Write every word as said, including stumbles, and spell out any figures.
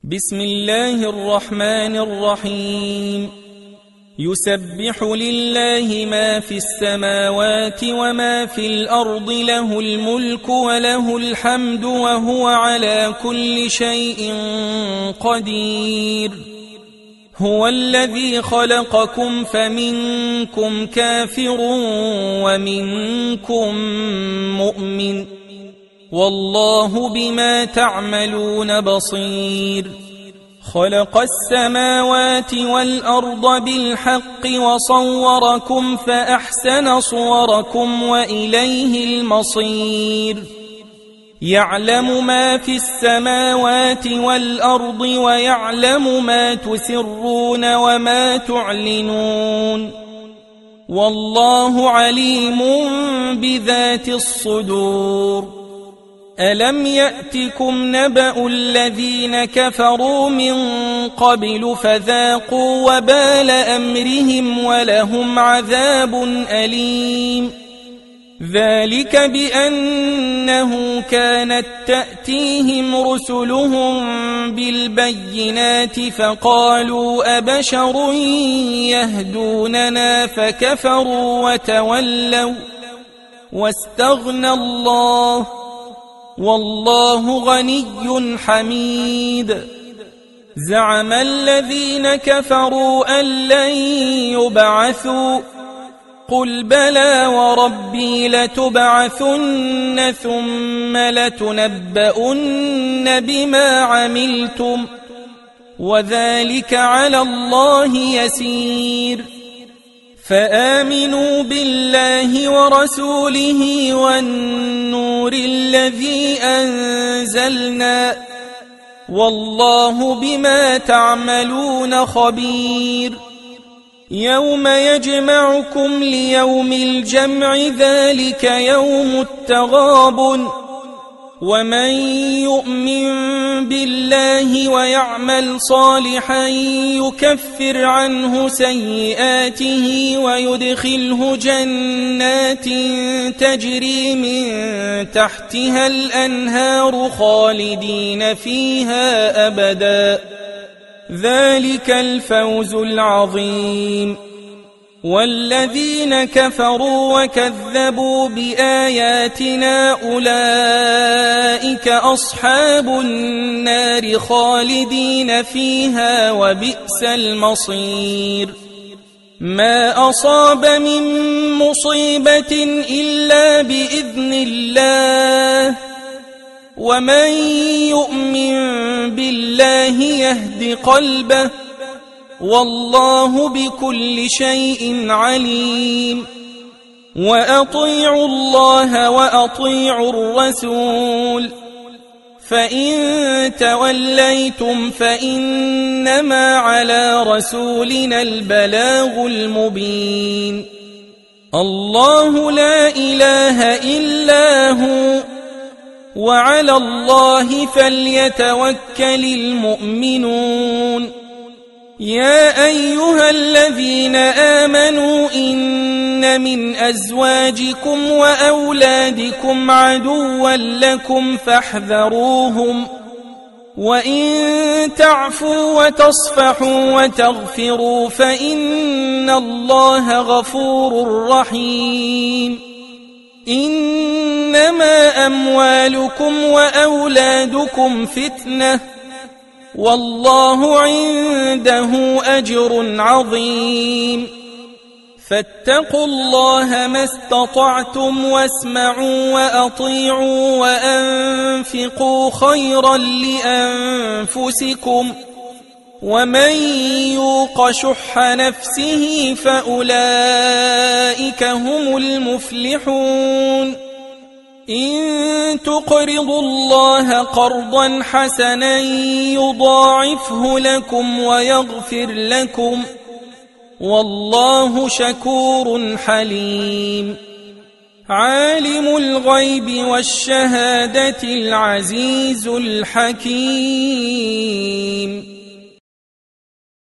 بسم الله الرحمن الرحيم. يسبح لله ما في السماوات وما في الأرض، له الملك وله الحمد وهو على كل شيء قدير. هو الذي خلقكم فمنكم كافر ومنكم مؤمن، والله بما تعملون بصير. خلق السماوات والأرض بالحق وصوركم فأحسن صوركم وإليه المصير. يعلم ما في السماوات والأرض ويعلم ما تسرون وما تعلنون، والله عليم بذات الصدور. ألم يأتكم نبأ الذين كفروا من قبل فذاقوا وبال أمرهم ولهم عذاب أليم. ذلك بأنه كانت تأتيهم رسلهم بالبينات فقالوا أبشر يهدوننا فكفروا وتولوا واستغنى الله، والله غني حميد. زعم الذين كفروا أن لن يبعثوا، قل بلى وربي لتبعثن ثم لتنبؤن بما عملتم، وذلك على الله يسير. فآمنوا بالله ورسوله والنور الذي أنزلنا، والله بما تعملون خبير. يوم يجمعكم ليوم الجمع، ذلك يوم التغابن. ومن يؤمن بالله ويعمل صالحا يكفر عنه سيئاته ويدخله جنات تجري من تحتها الأنهار خالدين فيها أبدا، ذلك الفوز العظيم. والذين كفروا وكذبوا بآياتنا أولئك أصحاب النار خالدين فيها وبئس المصير. ما أصاب من مصيبة إلا بإذن الله، ومن يؤمن بالله يهد قلبه، والله بكل شيء عليم. وأطيعوا الله وأطيعوا الرسول، فإن توليتم فإنما على رسولنا البلاغ المبين. الله لا إله إلا هو، وعلى الله فليتوكل المؤمنون. يا أيها الذين آمنوا إن من أزواجكم وأولادكم عدوا لكم فاحذروهم، وإن تعفوا وتصفحوا وتغفروا فإن الله غفور رحيم. إنما أموالكم وأولادكم فتنة، والله عنده أجر عظيم. فاتقوا الله ما استطعتم واسمعوا وأطيعوا وأنفقوا خيرا لأنفسكم، ومن يوق شح نفسه فأولئك هم المفلحون. إن تقرضوا الله قرضا حسنا يضاعفه لكم ويغفر لكم، والله شكور حليم. عالم الغيب والشهادة العزيز الحكيم.